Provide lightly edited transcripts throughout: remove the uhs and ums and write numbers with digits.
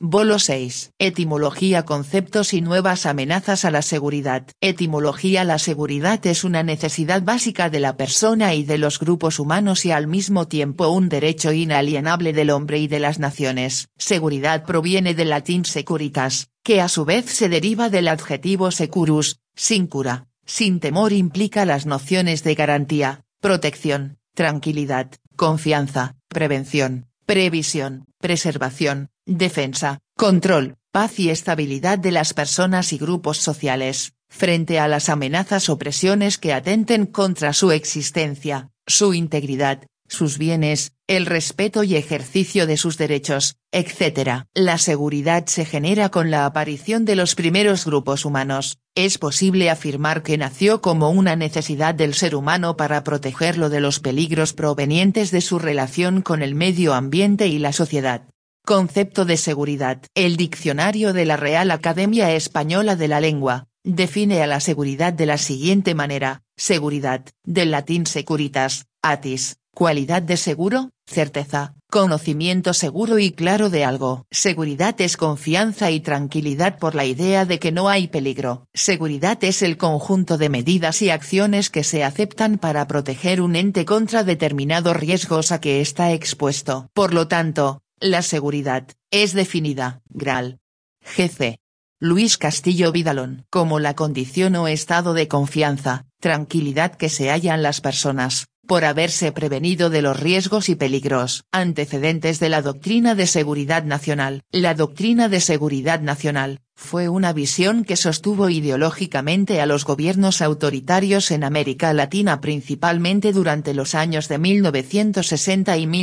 Bolo 6. Etimología, conceptos y nuevas amenazas a la seguridad. Etimología. La seguridad es una necesidad básica de la persona y de los grupos humanos y al mismo tiempo un derecho inalienable del hombre y de las naciones. Seguridad proviene del latín securitas, que a su vez se deriva del adjetivo securus, sin cura, sin temor. Implica las nociones de garantía, protección, tranquilidad, confianza, prevención, previsión, preservación, defensa, control, paz y estabilidad de las personas y grupos sociales, frente a las amenazas o presiones que atenten contra su existencia, su integridad, sus bienes, el respeto y ejercicio de sus derechos, etc. La seguridad se genera con la aparición de los primeros grupos humanos. Es posible afirmar que nació como una necesidad del ser humano para protegerlo de los peligros provenientes de su relación con el medio ambiente y la sociedad. Concepto de seguridad. El diccionario de la Real Academia Española de la Lengua define a la seguridad de la siguiente manera: seguridad, del latín securitas, atis, cualidad de seguro, certeza, conocimiento seguro y claro de algo. Seguridad es confianza y tranquilidad por la idea de que no hay peligro. Seguridad es el conjunto de medidas y acciones que se aceptan para proteger un ente contra determinados riesgos a que está expuesto. Por lo tanto, la seguridad es definida, Gral. G.C. Luis Castillo Vidalón, como la condición o estado de confianza, tranquilidad que se hallan las personas, por haberse prevenido de los riesgos y peligros. Antecedentes de la doctrina de seguridad nacional. La doctrina de seguridad nacional fue una visión que sostuvo ideológicamente a los gobiernos autoritarios en América Latina principalmente durante los años de 1960 y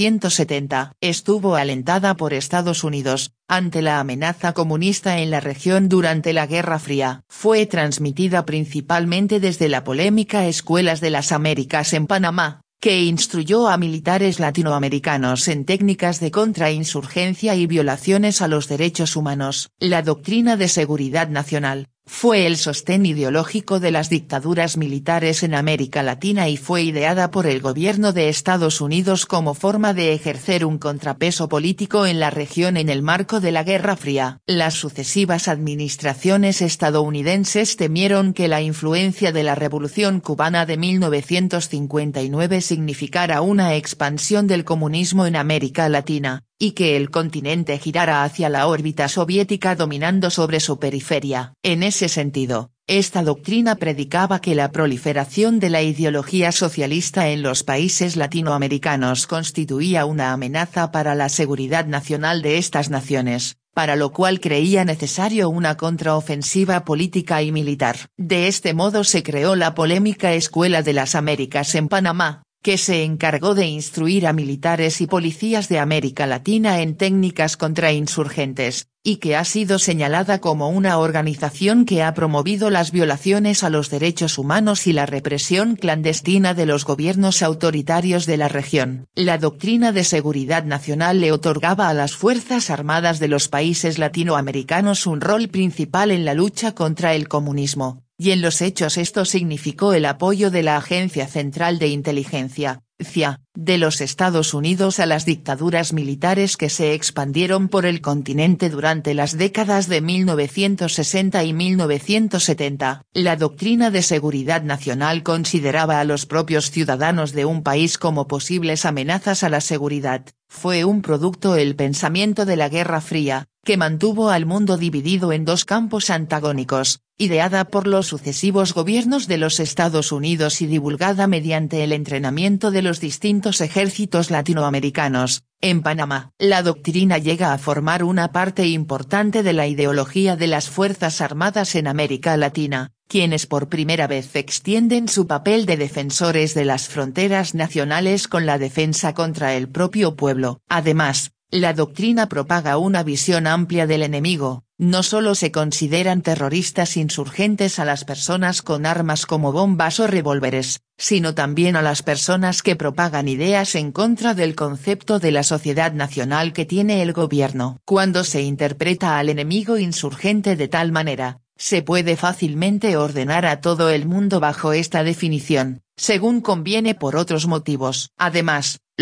1970. Estuvo alentada por Estados Unidos, ante la amenaza comunista en la región durante la Guerra Fría. Fue transmitida principalmente desde la polémica Escuelas de las Américas en Panamá, que instruyó a militares latinoamericanos en técnicas de contrainsurgencia y violaciones a los derechos humanos. La doctrina de seguridad nacional fue el sostén ideológico de las dictaduras militares en América Latina y fue ideada por el gobierno de Estados Unidos como forma de ejercer un contrapeso político en la región en el marco de la Guerra Fría. Las sucesivas administraciones estadounidenses temieron que la influencia de la Revolución Cubana de 1959 significara una expansión del comunismo en América Latina, y que el continente girara hacia la órbita soviética dominando sobre su periferia. En ese sentido, esta doctrina predicaba que la proliferación de la ideología socialista en los países latinoamericanos constituía una amenaza para la seguridad nacional de estas naciones, para lo cual creía necesario una contraofensiva política y militar. De este modo se creó la polémica Escuela de las Américas en Panamá, que se encargó de instruir a militares y policías de América Latina en técnicas contrainsurgentes, y que ha sido señalada como una organización que ha promovido las violaciones a los derechos humanos y la represión clandestina de los gobiernos autoritarios de la región. La doctrina de seguridad nacional le otorgaba a las Fuerzas Armadas de los países latinoamericanos un rol principal en la lucha contra el comunismo, y en los hechos esto significó el apoyo de la Agencia Central de Inteligencia, CIA, de los Estados Unidos a las dictaduras militares que se expandieron por el continente durante las décadas de 1960 y 1970. La doctrina de seguridad nacional consideraba a los propios ciudadanos de un país como posibles amenazas a la seguridad. Fue un producto el pensamiento de la Guerra Fría, que mantuvo al mundo dividido en dos campos antagónicos, ideada por los sucesivos gobiernos de los Estados Unidos y divulgada mediante el entrenamiento de los distintos ejércitos latinoamericanos. En Panamá, la doctrina llega a formar una parte importante de la ideología de las Fuerzas Armadas en América Latina, quienes por primera vez extienden su papel de defensores de las fronteras nacionales con la defensa contra el propio pueblo. Además, la doctrina propaga una visión amplia del enemigo. No solo se consideran terroristas insurgentes a las personas con armas como bombas o revólveres, sino también a las personas que propagan ideas en contra del concepto de la sociedad nacional que tiene el gobierno. Cuando se interpreta al enemigo insurgente de tal manera, se puede fácilmente ordenar a todo el mundo bajo esta definición, según conviene por otros motivos. Además,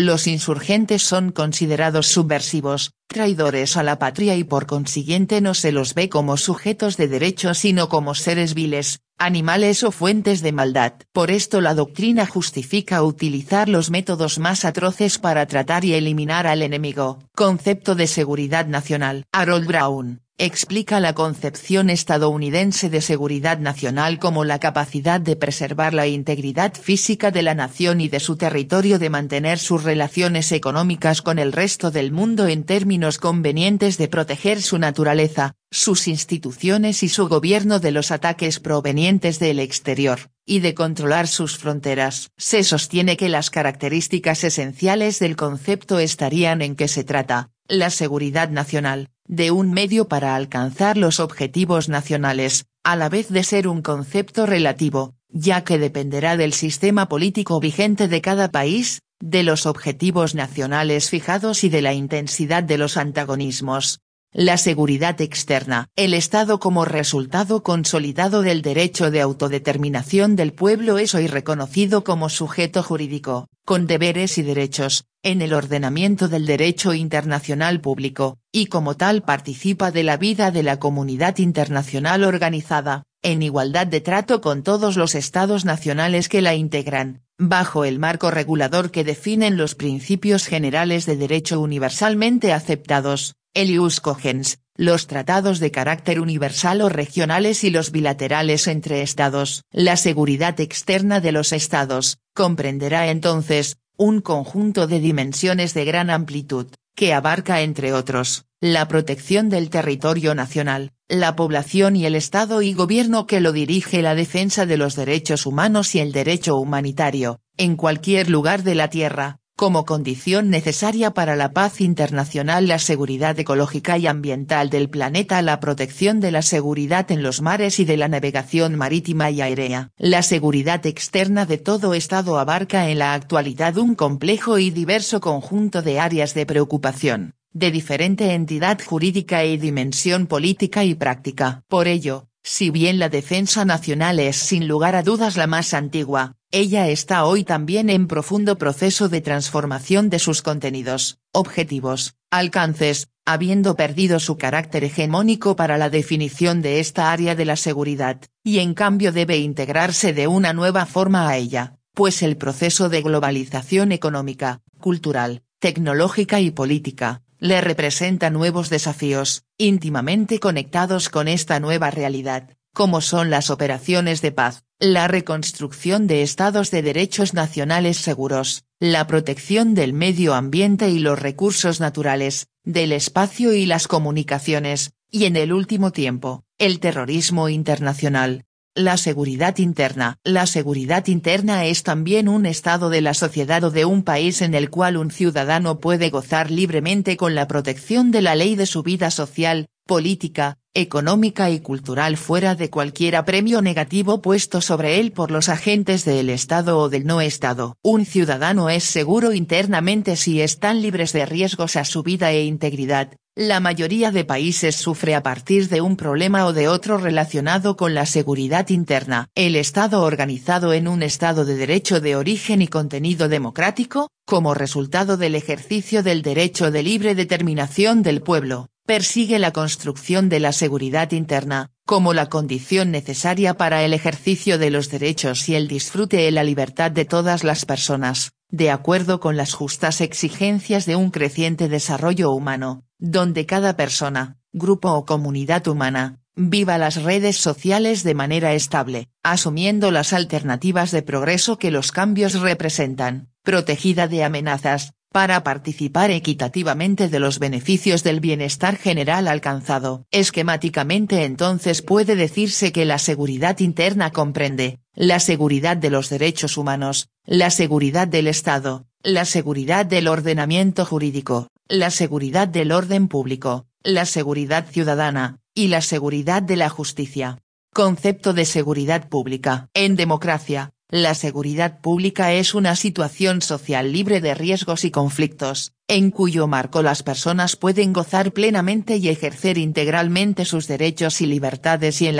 Los insurgentes son considerados subversivos, traidores a la patria y por consiguiente no se los ve como sujetos de derecho sino como seres viles, animales o fuentes de maldad. Por esto la doctrina justifica utilizar los métodos más atroces para tratar y eliminar al enemigo. Concepto de seguridad nacional. Harold Brown explica la concepción estadounidense de seguridad nacional como la capacidad de preservar la integridad física de la nación y de su territorio, de mantener sus relaciones económicas con el resto del mundo en términos convenientes, de proteger su naturaleza, sus instituciones y su gobierno de los ataques provenientes del exterior, y de controlar sus fronteras. Se sostiene que las características esenciales del concepto estarían en que se trata, la seguridad nacional, de un medio para alcanzar los objetivos nacionales, a la vez de ser un concepto relativo, ya que dependerá del sistema político vigente de cada país, de los objetivos nacionales fijados y de la intensidad de los antagonismos. La seguridad externa. El Estado como resultado consolidado del derecho de autodeterminación del pueblo es hoy reconocido como sujeto jurídico, con deberes y derechos, en el ordenamiento del derecho internacional público, y como tal participa de la vida de la comunidad internacional organizada, en igualdad de trato con todos los estados nacionales que la integran, bajo el marco regulador que definen los principios generales de derecho universalmente aceptados, el ius cogens, los tratados de carácter universal o regionales y los bilaterales entre estados. La seguridad externa de los estados, comprenderá entonces, un conjunto de dimensiones de gran amplitud, que abarca entre otros, la protección del territorio nacional, la población y el Estado y gobierno que lo dirige, la defensa de los derechos humanos y el derecho humanitario, en cualquier lugar de la tierra, como condición necesaria para la paz internacional, la seguridad ecológica y ambiental del planeta, la protección de la seguridad en los mares y de la navegación marítima y aérea. La seguridad externa de todo Estado abarca en la actualidad un complejo y diverso conjunto de áreas de preocupación, de diferente entidad jurídica y dimensión política y práctica. Por ello, si bien la defensa nacional es sin lugar a dudas la más antigua, ella está hoy también en profundo proceso de transformación de sus contenidos, objetivos, alcances, habiendo perdido su carácter hegemónico para la definición de esta área de la seguridad, y en cambio debe integrarse de una nueva forma a ella, pues el proceso de globalización económica, cultural, tecnológica y política, le representa nuevos desafíos, íntimamente conectados con esta nueva realidad, como son las operaciones de paz, la reconstrucción de estados de derechos nacionales seguros, la protección del medio ambiente y los recursos naturales, del espacio y las comunicaciones, y en el último tiempo, el terrorismo internacional. La seguridad interna. La seguridad interna es también un estado de la sociedad o de un país en el cual un ciudadano puede gozar libremente con la protección de la ley de su vida social, política, económica y cultural fuera de cualquier apremio negativo puesto sobre él por los agentes del Estado o del no Estado. Un ciudadano es seguro internamente si están libres de riesgos a su vida e integridad. La mayoría de países sufre a partir de un problema o de otro relacionado con la seguridad interna. El Estado organizado en un Estado de derecho de origen y contenido democrático, como resultado del ejercicio del derecho de libre determinación del pueblo, persigue la construcción de la seguridad interna, como la condición necesaria para el ejercicio de los derechos y el disfrute de la libertad de todas las personas, de acuerdo con las justas exigencias de un creciente desarrollo humano, donde cada persona, grupo o comunidad humana, viva las redes sociales de manera estable, asumiendo las alternativas de progreso que los cambios representan, protegida de amenazas, para participar equitativamente de los beneficios del bienestar general alcanzado. Esquemáticamente entonces puede decirse que la seguridad interna comprende, la seguridad de los derechos humanos, la seguridad del Estado, la seguridad del ordenamiento jurídico, la seguridad del orden público, la seguridad ciudadana, y la seguridad de la justicia. Concepto de seguridad pública. En democracia, la seguridad pública es una situación social libre de riesgos y conflictos, en cuyo marco las personas pueden gozar plenamente y ejercer integralmente sus derechos y libertades y en la que,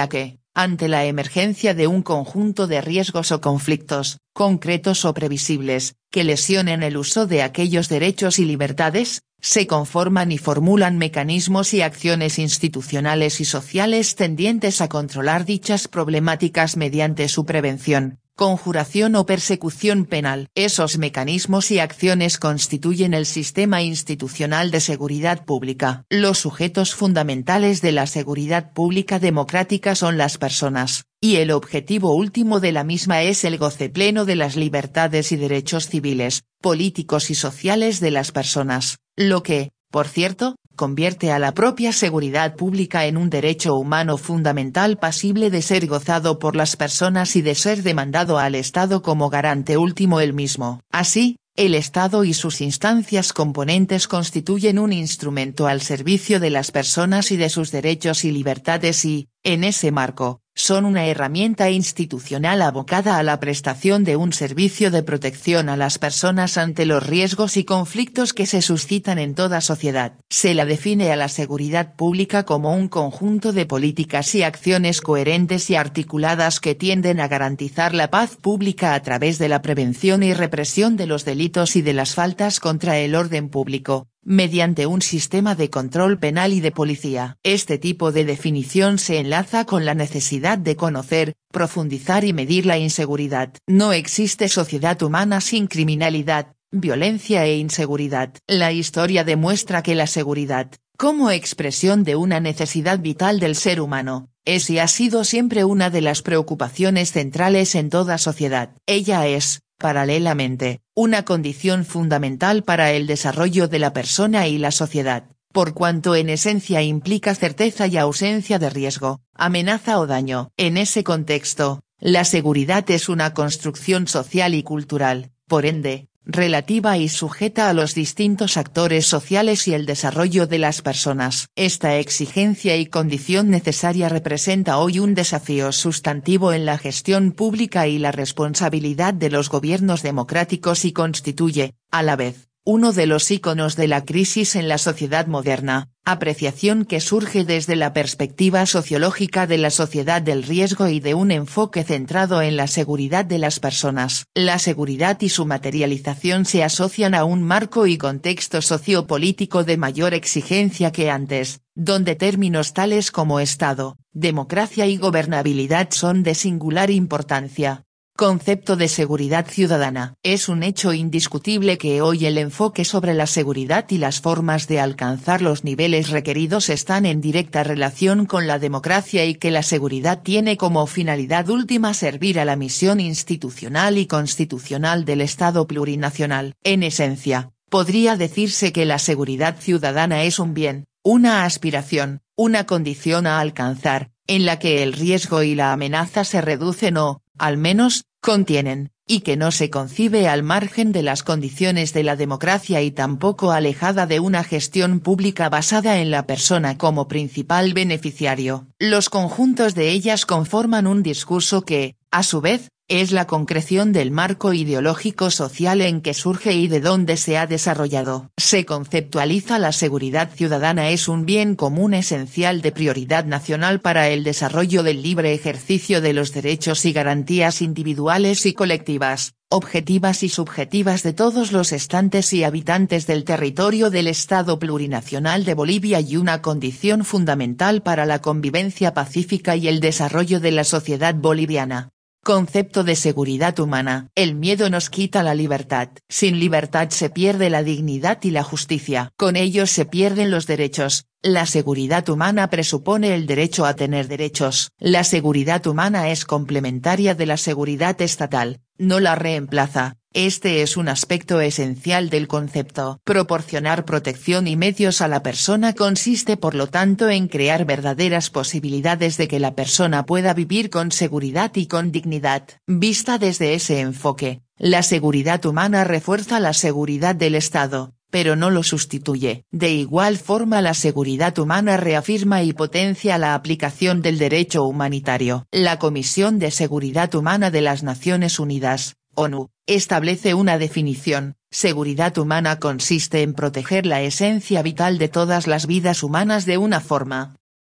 ante la emergencia de un conjunto de riesgos o conflictos, concretos o previsibles, que lesionen el uso de aquellos derechos y libertades, se conforman y formulan mecanismos y acciones institucionales y sociales tendientes a controlar dichas problemáticas mediante su prevención, conjuración o persecución penal. Esos mecanismos y acciones constituyen el sistema institucional de seguridad pública. Los sujetos fundamentales de la seguridad pública democrática son las personas, y el objetivo último de la misma es el goce pleno de las libertades y derechos civiles, políticos y sociales de las personas, lo que, por cierto, convierte a la propia seguridad pública en un derecho humano fundamental pasible de ser gozado por las personas y de ser demandado al Estado como garante último el mismo. Así, el Estado y sus instancias componentes constituyen un instrumento al servicio de las personas y de sus derechos y libertades y, en ese marco, son una herramienta institucional abocada a la prestación de un servicio de protección a las personas ante los riesgos y conflictos que se suscitan en toda sociedad. Se la define a la seguridad pública como un conjunto de políticas y acciones coherentes y articuladas que tienden a garantizar la paz pública a través de la prevención y represión de los delitos y de las faltas contra el orden público, mediante un sistema de control penal y de policía. Este tipo de definición se enlaza con la necesidad de conocer, profundizar y medir la inseguridad. No existe sociedad humana sin criminalidad, violencia e inseguridad. La historia demuestra que la seguridad, como expresión de una necesidad vital del ser humano, es y ha sido siempre una de las preocupaciones centrales en toda sociedad. Ella es, paralelamente, una condición fundamental para el desarrollo de la persona y la sociedad, por cuanto en esencia implica certeza y ausencia de riesgo, amenaza o daño. En ese contexto, la seguridad es una construcción social y cultural, por ende, relativa y sujeta a los distintos actores sociales y el desarrollo de las personas. Esta exigencia y condición necesaria representa hoy un desafío sustantivo en la gestión pública y la responsabilidad de los gobiernos democráticos y constituye, a la vez, uno de los íconos de la crisis en la sociedad moderna, apreciación que surge desde la perspectiva sociológica de la sociedad del riesgo y de un enfoque centrado en la seguridad de las personas. La seguridad y su materialización se asocian a un marco y contexto sociopolítico de mayor exigencia que antes, donde términos tales como Estado, democracia y gobernabilidad son de singular importancia. Concepto de seguridad ciudadana. Es un hecho indiscutible que hoy el enfoque sobre la seguridad y las formas de alcanzar los niveles requeridos están en directa relación con la democracia y que la seguridad tiene como finalidad última servir a la misión institucional y constitucional del Estado plurinacional. En esencia, podría decirse que la seguridad ciudadana es un bien, una aspiración, una condición a alcanzar, en la que el riesgo y la amenaza se reducen o, al menos, contienen, y que no se concibe al margen de las condiciones de la democracia y tampoco alejada de una gestión pública basada en la persona como principal beneficiario. Los conjuntos de ellas conforman un discurso que, a su vez, es la concreción del marco ideológico social en que surge y de donde se ha desarrollado. Se conceptualiza la seguridad ciudadana es un bien común esencial de prioridad nacional para el desarrollo del libre ejercicio de los derechos y garantías individuales y colectivas, objetivas y subjetivas de todos los estantes y habitantes del territorio del Estado plurinacional de Bolivia y una condición fundamental para la convivencia pacífica y el desarrollo de la sociedad boliviana. Concepto de seguridad humana. El miedo nos quita la libertad. Sin libertad se pierde la dignidad y la justicia. Con ello se pierden los derechos. La seguridad humana presupone el derecho a tener derechos. La seguridad humana es complementaria de la seguridad estatal, no la reemplaza. Este es un aspecto esencial del concepto. Proporcionar protección y medios a la persona consiste por lo tanto en crear verdaderas posibilidades de que la persona pueda vivir con seguridad y con dignidad. Vista desde ese enfoque, la seguridad humana refuerza la seguridad del Estado, pero no lo sustituye. De igual forma la seguridad humana reafirma y potencia la aplicación del derecho humanitario. La Comisión de Seguridad Humana de las Naciones Unidas, ONU, establece una definición: seguridad humana consiste en proteger la esencia vital de todas las vidas humanas de una forma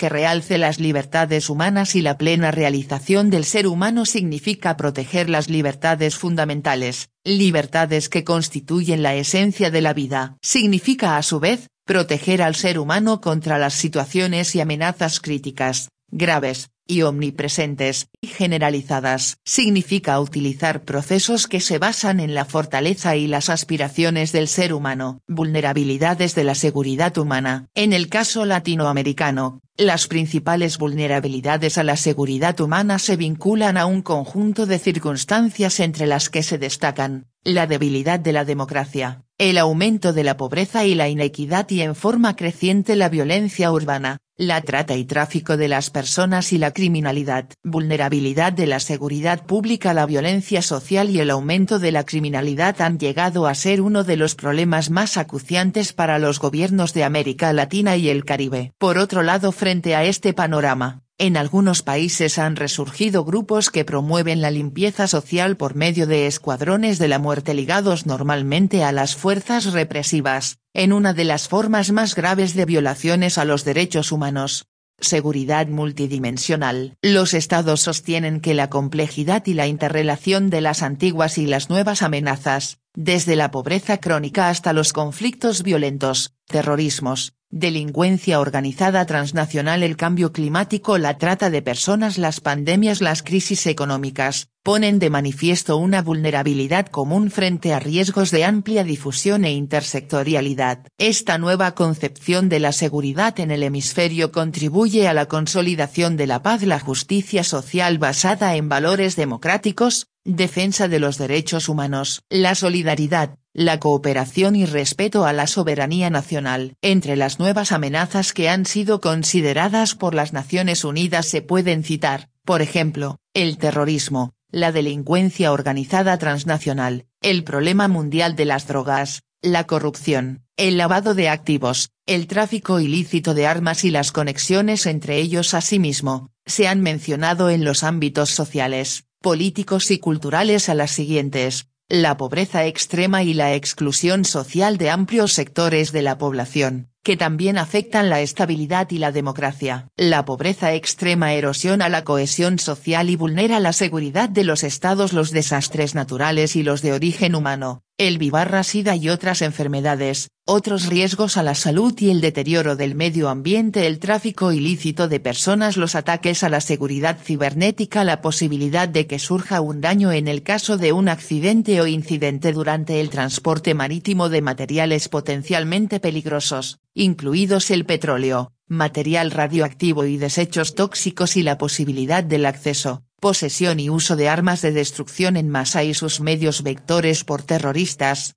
que realce las libertades humanas y la plena realización del ser humano significa proteger las libertades fundamentales, libertades que constituyen la esencia de la vida. Significa a su vez, proteger al ser humano contra las situaciones y amenazas críticas, graves, y omnipresentes, y generalizadas. Significa utilizar procesos que se basan en la fortaleza y las aspiraciones del ser humano. Vulnerabilidades de la seguridad humana. En el caso latinoamericano, las principales vulnerabilidades a la seguridad humana se vinculan a un conjunto de circunstancias entre las que se destacan, la debilidad de la democracia, el aumento de la pobreza y la inequidad y en forma creciente la violencia urbana, la trata y tráfico de las personas y la criminalidad. Vulnerabilidad de la seguridad pública. La violencia social y el aumento de la criminalidad han llegado a ser uno de los problemas más acuciantes para los gobiernos de América Latina y el Caribe. Por otro lado, frente a este panorama, en algunos países han resurgido grupos que promueven la limpieza social por medio de escuadrones de la muerte ligados normalmente a las fuerzas represivas, en una de las formas más graves de violaciones a los derechos humanos. Seguridad multidimensional. Los estados sostienen que la complejidad y la interrelación de las antiguas y las nuevas amenazas, desde la pobreza crónica hasta los conflictos violentos, terrorismos, delincuencia organizada transnacional, el cambio climático, la trata de personas, las pandemias, las crisis económicas, ponen de manifiesto una vulnerabilidad común frente a riesgos de amplia difusión e intersectorialidad. Esta nueva concepción de la seguridad en el hemisferio contribuye a la consolidación de la paz, la justicia social basada en valores democráticos, defensa de los derechos humanos, la solidaridad, la cooperación y respeto a la soberanía nacional. Entre las nuevas amenazas que han sido consideradas por las Naciones Unidas se pueden citar, por ejemplo, el terrorismo, la delincuencia organizada transnacional, el problema mundial de las drogas, la corrupción, el lavado de activos, el tráfico ilícito de armas y las conexiones entre ellos. Asimismo, se han mencionado en los ámbitos sociales, políticos y culturales a las siguientes: la pobreza extrema y la exclusión social de amplios sectores de la población, que también afectan la estabilidad y la democracia. La pobreza extrema erosiona la cohesión social y vulnera la seguridad de los estados. Los desastres naturales y los de origen humano, el VIH/SIDA y otras enfermedades, otros riesgos a la salud y el deterioro del medio ambiente, el tráfico ilícito de personas, los ataques a la seguridad cibernética, la posibilidad de que surja un daño en el caso de un accidente o incidente durante el transporte marítimo de materiales potencialmente peligrosos, incluidos el petróleo, material radioactivo y desechos tóxicos, y la posibilidad del acceso, posesión y uso de armas de destrucción en masa y sus medios vectores por terroristas,